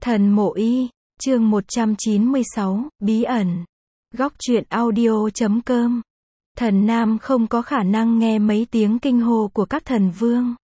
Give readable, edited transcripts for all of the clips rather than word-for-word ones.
Thần Mộ Y, chương 196, Bí ẩn. Góc truyện audio.com. Thần Nam không có khả năng nghe mấy tiếng kinh hô của các thần vương.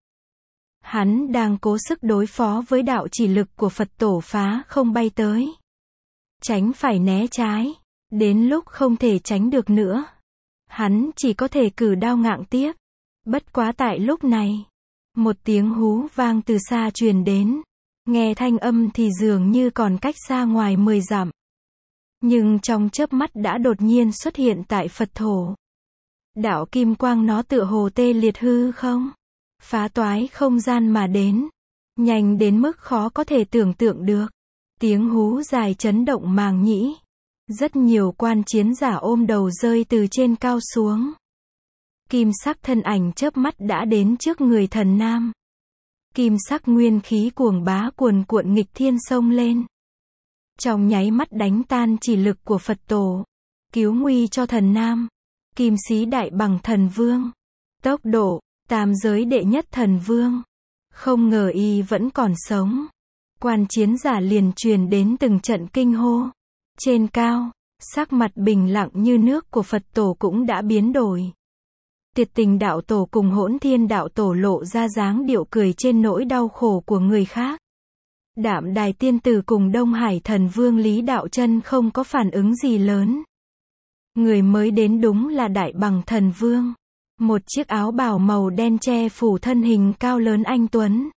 Hắn đang cố sức đối phó với đạo chỉ lực của Phật tổ phá không bay tới. Tránh phải né trái. Đến lúc không thể tránh được nữa. Hắn chỉ có thể cử đao ngạng tiếp. Bất quá tại lúc này. Một tiếng hú vang từ xa truyền đến. Nghe thanh âm thì dường như còn cách xa ngoài 10 dặm. Nhưng trong chớp mắt đã đột nhiên xuất hiện tại Phật thổ. Đạo kim quang nó tựa hồ tê liệt hư không? Phá toái không gian mà đến. Nhanh đến mức khó có thể tưởng tượng được. Tiếng hú dài chấn động màng nhĩ. Rất nhiều quan chiến giả ôm đầu rơi từ trên cao xuống. Kim sắc thân ảnh chớp mắt đã đến trước người thần Nam. Kim sắc nguyên khí cuồng bá cuồn cuộn nghịch thiên xông lên. Trong nháy mắt đánh tan chỉ lực của Phật tổ. Cứu nguy cho thần Nam. Kim sĩ đại bằng thần vương. Tốc độ, tam giới đệ nhất thần vương. Không ngờ y vẫn còn sống. Quan chiến giả liền truyền đến từng trận kinh hô. Trên cao, sắc mặt bình lặng như nước của Phật tổ cũng đã biến đổi. Tiệt tình đạo tổ cùng Hỗn Thiên đạo tổ lộ ra dáng điệu cười trên nỗi đau khổ của người khác. Đạm Đài tiên tử cùng Đông Hải thần vương Lý Đạo Chân không có phản ứng gì lớn. Người mới đến đúng là Đại Bằng thần vương. Một chiếc áo bào màu đen che phủ thân hình cao lớn anh tuấn.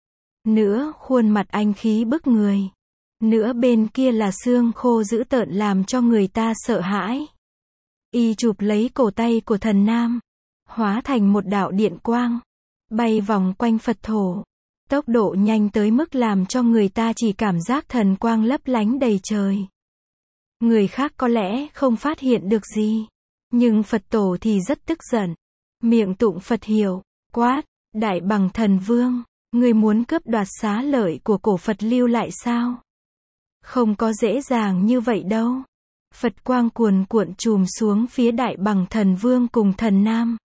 Nữa khuôn mặt anh khí bức người. Nữa bên kia là xương khô dữ tợn làm cho người ta sợ hãi. Y chụp lấy cổ tay của thần Nam. Hóa thành một đạo điện quang. Bay vòng quanh Phật thổ. Tốc độ nhanh tới mức làm cho người ta chỉ cảm giác thần quang lấp lánh đầy trời. Người khác có lẽ không phát hiện được gì. Nhưng Phật tổ thì rất tức giận. Miệng tụng Phật hiệu, quát, Đại Bằng thần vương, ngươi muốn cướp đoạt xá lợi của cổ Phật lưu lại sao? Không có dễ dàng như vậy đâu. Phật quang cuồn cuộn trùm xuống phía Đại Bằng thần vương cùng thần Nam.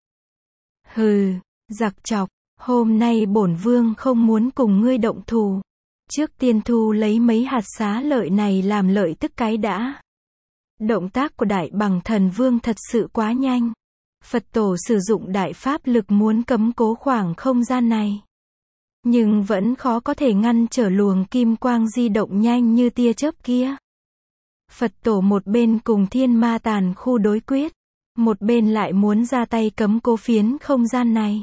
Hừ, giặc chọc, hôm nay bổn vương không muốn cùng ngươi động thủ. Trước tiên thu lấy mấy hạt xá lợi này làm lợi tức cái đã. Động tác của Đại Bằng thần vương thật sự quá nhanh. Phật tổ sử dụng đại pháp lực muốn cấm cố khoảng không gian này. Nhưng vẫn khó có thể ngăn trở luồng kim quang di động nhanh như tia chớp kia. Phật tổ một bên cùng thiên ma tàn khu đối quyết. Một bên lại muốn ra tay cấm cố phiến không gian này.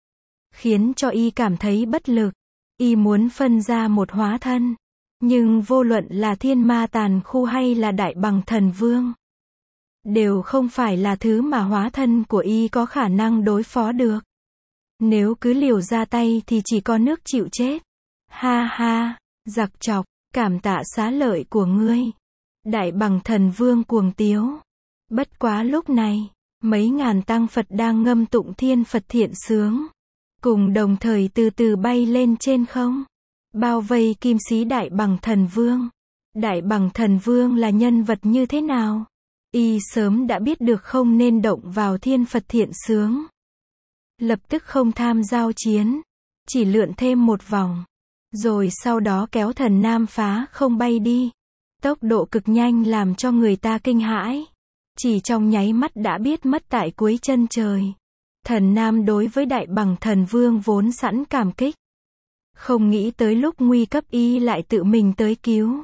Khiến cho y cảm thấy bất lực. Y muốn phân ra một hóa thân. Nhưng vô luận là thiên ma tàn khu hay là Đại Bằng thần vương. Đều không phải là thứ mà hóa thân của y có khả năng đối phó được. Nếu cứ liều ra tay thì chỉ có nước chịu chết. Ha ha, giặc chọc, cảm tạ xá lợi của ngươi. Đại Bằng thần vương cuồng tiếu. Bất quá lúc này, mấy ngàn tăng Phật đang ngâm tụng thiên Phật thiện sướng. Cùng đồng thời từ từ bay lên trên không. Bao vây kim sĩ Đại Bằng thần vương. Đại Bằng thần vương là nhân vật như thế nào? Y sớm đã biết được không nên động vào thiên Phật thiện sướng. Lập tức không tham giao chiến. Chỉ lượn thêm một vòng. Rồi sau đó kéo thần Nam phá không bay đi. Tốc độ cực nhanh làm cho người ta kinh hãi. Chỉ trong nháy mắt đã biết mất tại cuối chân trời. Thần Nam đối với Đại Bằng thần vương vốn sẵn cảm kích. Không nghĩ tới lúc nguy cấp y lại tự mình tới cứu.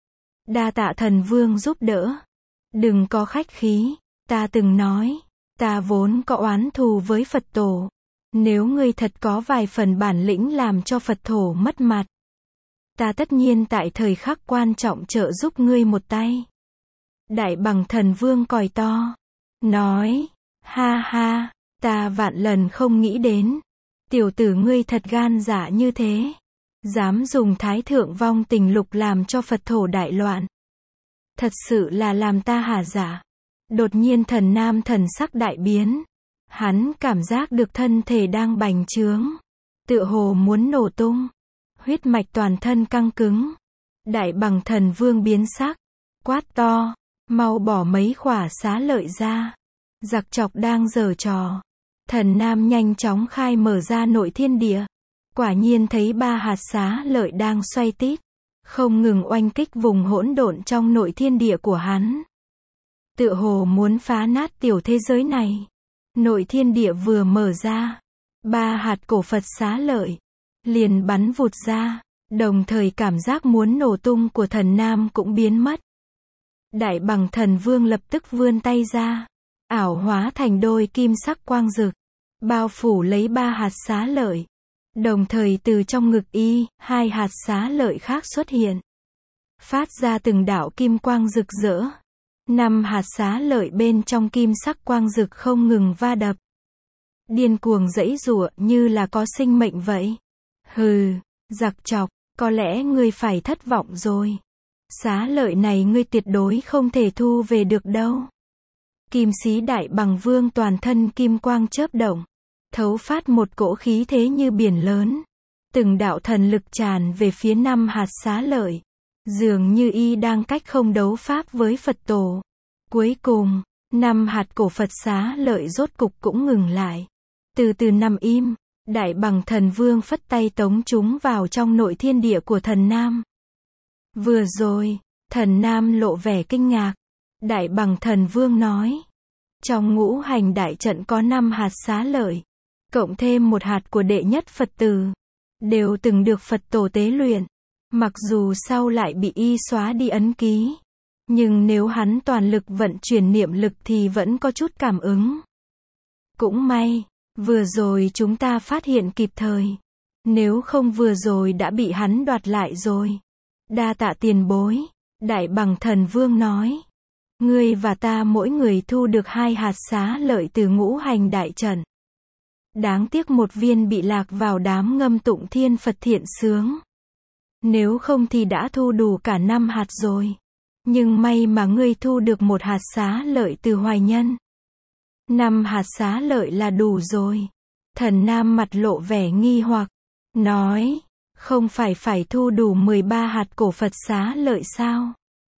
Đa tạ thần vương giúp đỡ. Đừng có khách khí, ta từng nói, ta vốn có oán thù với Phật tổ. Nếu ngươi thật có vài phần bản lĩnh làm cho Phật thổ mất mặt. Ta tất nhiên tại thời khắc quan trọng trợ giúp ngươi một tay. Đại Bằng thần vương còi to. Nói, ha ha, ta vạn lần không nghĩ đến. Tiểu tử ngươi thật gan dạ như thế. Dám dùng thái thượng vong tình lục làm cho Phật thổ đại loạn. Thật sự là làm ta hả dạ. Đột nhiên thần Nam thần sắc đại biến. Hắn cảm giác được thân thể đang bành trướng. Tựa hồ muốn nổ tung. Huyết mạch toàn thân căng cứng. Đại Bằng thần vương biến sắc. Quát to. Mau bỏ mấy khỏa xá lợi ra. Giặc chọc đang giở trò. Thần Nam nhanh chóng khai mở ra nội thiên địa. Quả nhiên thấy 3 hạt xá lợi đang xoay tít. không ngừng oanh kích vùng hỗn độn trong nội thiên địa của hắn. Tựa hồ muốn phá nát tiểu thế giới này. Nội thiên địa vừa mở ra, 3 hạt cổ Phật xá lợi liền bắn vụt ra, đồng thời cảm giác muốn nổ tung của Thần Nam cũng biến mất. Đại Bằng Thần Vương lập tức vươn tay ra, ảo hóa thành đôi kim sắc quang rực, bao phủ lấy 3 hạt xá lợi. Đồng thời từ trong ngực y, 2 hạt xá lợi khác xuất hiện, phát ra từng đạo kim quang rực rỡ. 5 hạt xá lợi bên trong kim sắc quang rực không ngừng va đập, điên cuồng giãy giụa như là có sinh mệnh vậy. Hừ, giặc chọc, có lẽ ngươi phải thất vọng rồi. Xá lợi này ngươi tuyệt đối không thể thu về được đâu. Kim sĩ Đại Bằng Vương toàn thân kim quang chớp động, thấu phát một cỗ khí thế như biển lớn. Từng đạo thần lực tràn về phía 5 hạt xá lợi. Dường như y đang cách không đấu pháp với Phật tổ. Cuối cùng, 5 hạt cổ Phật xá lợi rốt cục cũng ngừng lại. Từ từ nằm im, Đại Bằng Thần Vương phất tay tống chúng vào trong nội thiên địa của Thần Nam. Vừa rồi, Thần Nam lộ vẻ kinh ngạc. Đại Bằng Thần Vương nói, trong ngũ hành đại trận có 5 hạt xá lợi, cộng thêm 1 hạt của đệ nhất Phật tử, đều từng được Phật tổ tế luyện. Mặc dù sau lại bị y xóa đi ấn ký, nhưng nếu hắn toàn lực vận chuyển niệm lực thì vẫn có chút cảm ứng. Cũng may, vừa rồi chúng ta phát hiện kịp thời. Nếu không vừa rồi đã bị hắn đoạt lại rồi. Đa tạ tiền bối. Đại Bằng Thần Vương nói. Ngươi và ta mỗi người thu được 2 hạt xá lợi từ ngũ hành đại trận. Đáng tiếc một viên bị lạc vào đám ngâm tụng thiên Phật thiện sướng. Nếu không thì đã thu đủ cả 5 hạt rồi. Nhưng may mà ngươi thu được 1 hạt xá lợi từ Hoài Nhân. 5 hạt xá lợi là đủ rồi. Thần Nam mặt lộ vẻ nghi hoặc, nói, không phải thu đủ 13 hạt cổ Phật xá lợi sao?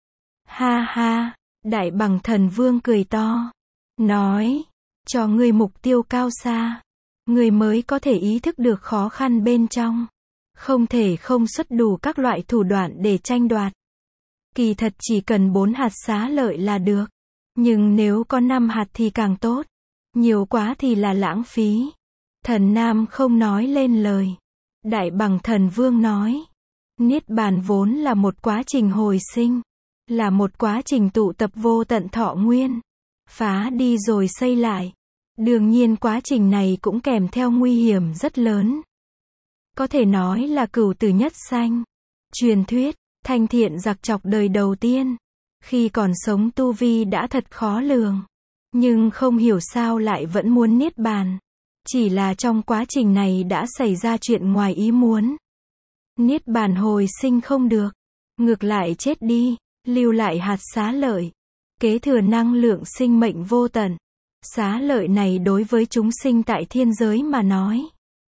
Ha ha, Đại Bằng Thần Vương cười to, nói, cho ngươi mục tiêu cao xa, ngươi mới có thể ý thức được khó khăn bên trong. Không thể không xuất đủ các loại thủ đoạn để tranh đoạt. Kỳ thật chỉ cần 4 hạt xá lợi là được. Nhưng nếu có 5 hạt thì càng tốt. Nhiều quá thì là lãng phí. Thần Nam không nói lên lời. Đại Bằng Thần Vương nói. Niết bàn vốn là một quá trình hồi sinh. Là một quá trình tụ tập vô tận thọ nguyên. Phá đi rồi xây lại. Đương nhiên quá trình này cũng kèm theo nguy hiểm rất lớn. Có thể nói là cửu tử nhất sanh. Truyền thuyết, Thanh Thiện giặc chọc đời đầu tiên. Khi còn sống tu vi đã thật khó lường. Nhưng không hiểu sao lại vẫn muốn niết bàn. Chỉ là trong quá trình này đã xảy ra chuyện ngoài ý muốn. Niết bàn hồi sinh không được. Ngược lại chết đi, lưu lại hạt xá lợi. Kế thừa năng lượng sinh mệnh vô tận. Xá lợi này đối với chúng sinh tại thiên giới mà nói.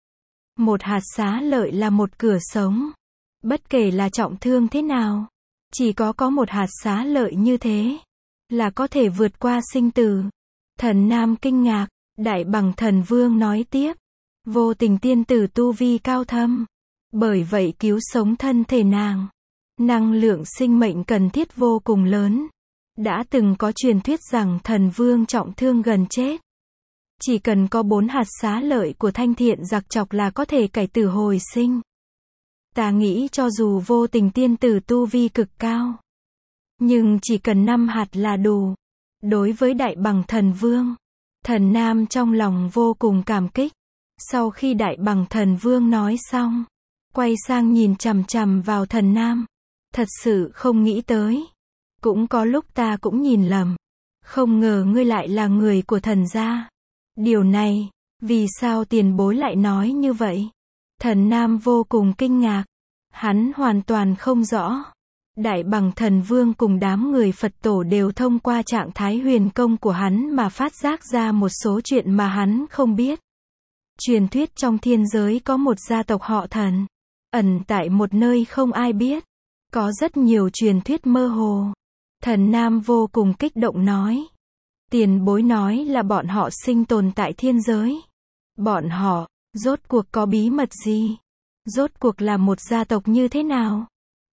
Một hạt xá lợi là một cửa sống. Bất kể là trọng thương thế nào. Chỉ có một hạt xá lợi như thế. Là có thể vượt qua sinh tử. Thần Nam kinh ngạc. Đại Bằng Thần Vương nói tiếp. Vô Tình tiên tử tu vi cao thâm. Bởi vậy cứu sống thân thể nàng. Năng lượng sinh mệnh cần thiết vô cùng lớn. Đã từng có truyền thuyết rằng thần vương trọng thương gần chết. Chỉ cần có 4 hạt xá lợi của Thanh Thiện giặc chọc là có thể cải tử hồi sinh. Ta nghĩ cho dù Vô Tình tiên tử tu vi cực cao. Nhưng chỉ cần 5 hạt là đủ. Đối với Đại Bằng Thần Vương. Thần Nam trong lòng vô cùng cảm kích. Sau khi Đại Bằng Thần Vương nói xong. Quay sang nhìn chằm chằm vào Thần Nam. Thật sự không nghĩ tới. Cũng có lúc ta cũng nhìn lầm. Không ngờ ngươi lại là người của thần gia. Điều này, vì sao tiền bối lại nói như vậy? Thần Nam vô cùng kinh ngạc. Hắn hoàn toàn không rõ. Đại Bằng Thần Vương cùng đám người Phật tổ đều thông qua trạng thái huyền công của hắn mà phát giác ra một số chuyện mà hắn không biết. Truyền thuyết trong thiên giới có một gia tộc họ Thần. Ẩn tại một nơi không ai biết. Có rất nhiều truyền thuyết mơ hồ. Thần Nam vô cùng kích động nói. Tiền bối nói là bọn họ sinh tồn tại thiên giới. Bọn họ, rốt cuộc có bí mật gì? Rốt cuộc là một gia tộc như thế nào?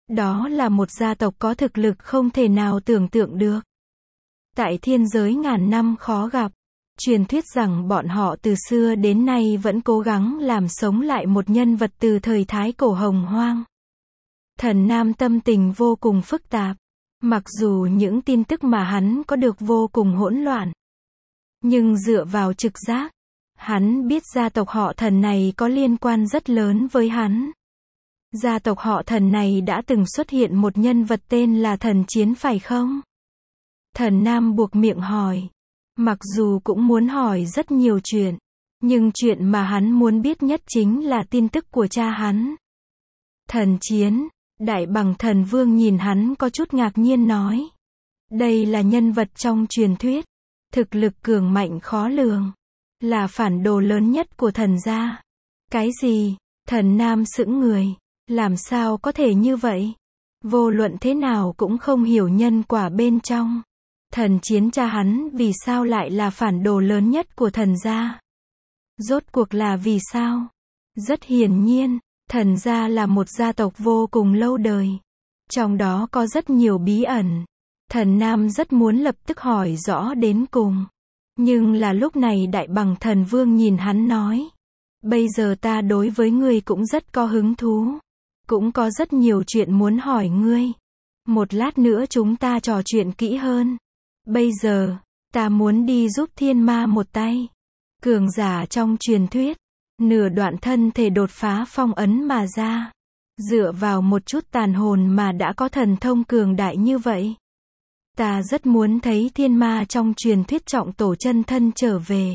Đó là một gia tộc có thực lực không thể nào tưởng tượng được. Tại thiên giới ngàn năm khó gặp. Truyền thuyết rằng bọn họ từ xưa đến nay vẫn cố gắng làm sống lại một nhân vật từ thời Thái Cổ Hồng Hoang. Thần Nam tâm tình vô cùng phức tạp. Mặc dù những tin tức mà hắn có được vô cùng hỗn loạn. Nhưng dựa vào trực giác, hắn biết gia tộc họ Thần này có liên quan rất lớn với hắn. Gia tộc họ Thần này đã từng xuất hiện một nhân vật tên là Thần Chiến phải không? Thần Nam buộc miệng hỏi. Mặc dù cũng muốn hỏi rất nhiều chuyện, nhưng chuyện mà hắn muốn biết nhất chính là tin tức của cha hắn. Thần Chiến, Đại Bằng Thần Vương nhìn hắn có chút ngạc nhiên nói. Đây là nhân vật trong truyền thuyết, thực lực cường mạnh khó lường, là phản đồ lớn nhất của thần gia. Cái gì? Thần Nam sững người, làm sao có thể như vậy? Vô luận thế nào cũng không hiểu nhân quả bên trong. Thần Chiến cha hắn vì sao lại là phản đồ lớn nhất của thần gia? Rốt cuộc là vì sao? Rất hiển nhiên, thần gia là một gia tộc vô cùng lâu đời. Trong đó có rất nhiều bí ẩn. Thần Nam rất muốn lập tức hỏi rõ đến cùng. Nhưng là lúc này Đại Bằng Thần Vương nhìn hắn nói. Bây giờ ta đối với ngươi cũng rất có hứng thú. Cũng có rất nhiều chuyện muốn hỏi ngươi. Một lát nữa chúng ta trò chuyện kỹ hơn. Bây giờ, ta muốn đi giúp thiên ma một tay. Cường giả trong truyền thuyết, nửa đoạn thân thể đột phá phong ấn mà ra. Dựa vào một chút tàn hồn mà đã có thần thông cường đại như vậy. Ta rất muốn thấy thiên ma trong truyền thuyết trọng tổ chân thân trở về.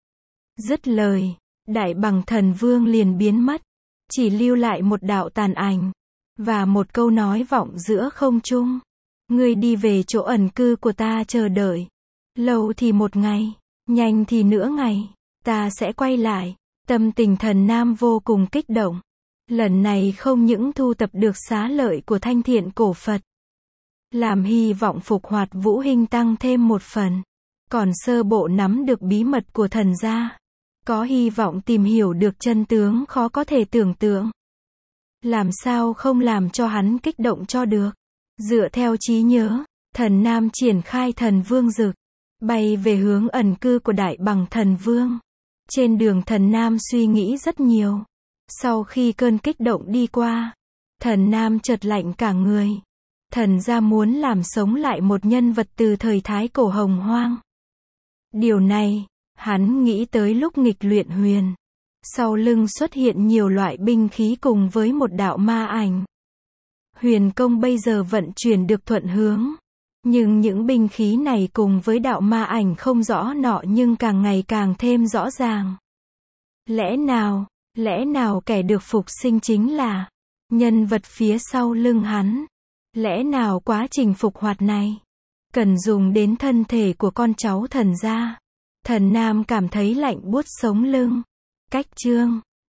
Dứt lời, Đại Bằng Thần Vương liền biến mất. Chỉ lưu lại một đạo tàn ảnh. Và một câu nói vọng giữa không trung. Ngươi đi về chỗ ẩn cư của ta chờ đợi. Lâu thì một ngày, nhanh thì nửa ngày, ta sẽ quay lại. Tâm tình Thần Nam vô cùng kích động. Lần này không những thu tập được xá lợi của Thanh Thiện cổ Phật, làm hy vọng phục hoạt Vũ Hinh tăng thêm một phần, còn sơ bộ nắm được bí mật của thần gia, có hy vọng tìm hiểu được chân tướng khó có thể tưởng tượng. Làm sao không làm cho hắn kích động cho được. Dựa theo trí nhớ, Thần Nam triển khai Thần Vương Dực, bay về hướng ẩn cư của Đại Bằng Thần Vương. Trên đường Thần Nam suy nghĩ rất nhiều. Sau khi cơn kích động đi qua, Thần Nam chợt lạnh cả người. Thần gia muốn làm sống lại một nhân vật từ thời Thái Cổ Hồng Hoang. Điều này, hắn nghĩ tới lúc nghịch luyện huyền. Sau lưng xuất hiện nhiều loại binh khí cùng với một đạo ma ảnh. Huyền công bây giờ vận chuyển được thuận hướng. Nhưng những binh khí này cùng với đạo ma ảnh không rõ nọ nhưng càng ngày càng thêm rõ ràng. Lẽ nào kẻ được phục sinh chính là nhân vật phía sau lưng hắn? Lẽ nào quá trình phục hoạt này cần dùng đến thân thể của con cháu thần gia? Thần Nam cảm thấy lạnh buốt sống lưng. Cách chương